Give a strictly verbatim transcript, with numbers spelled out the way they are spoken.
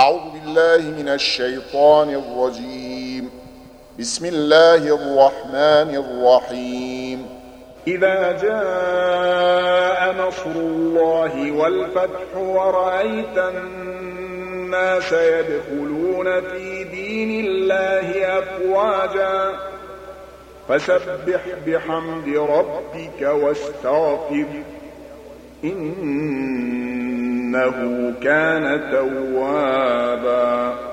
أعوذ بالله من الشيطان الرجيم. بسم الله الرحمن الرحيم. إذا جاء نصر الله والفتح ورأيت الناس يدخلون في دين الله أفواجا فسبح بحمد ربك واستغفر إنه كان توابا.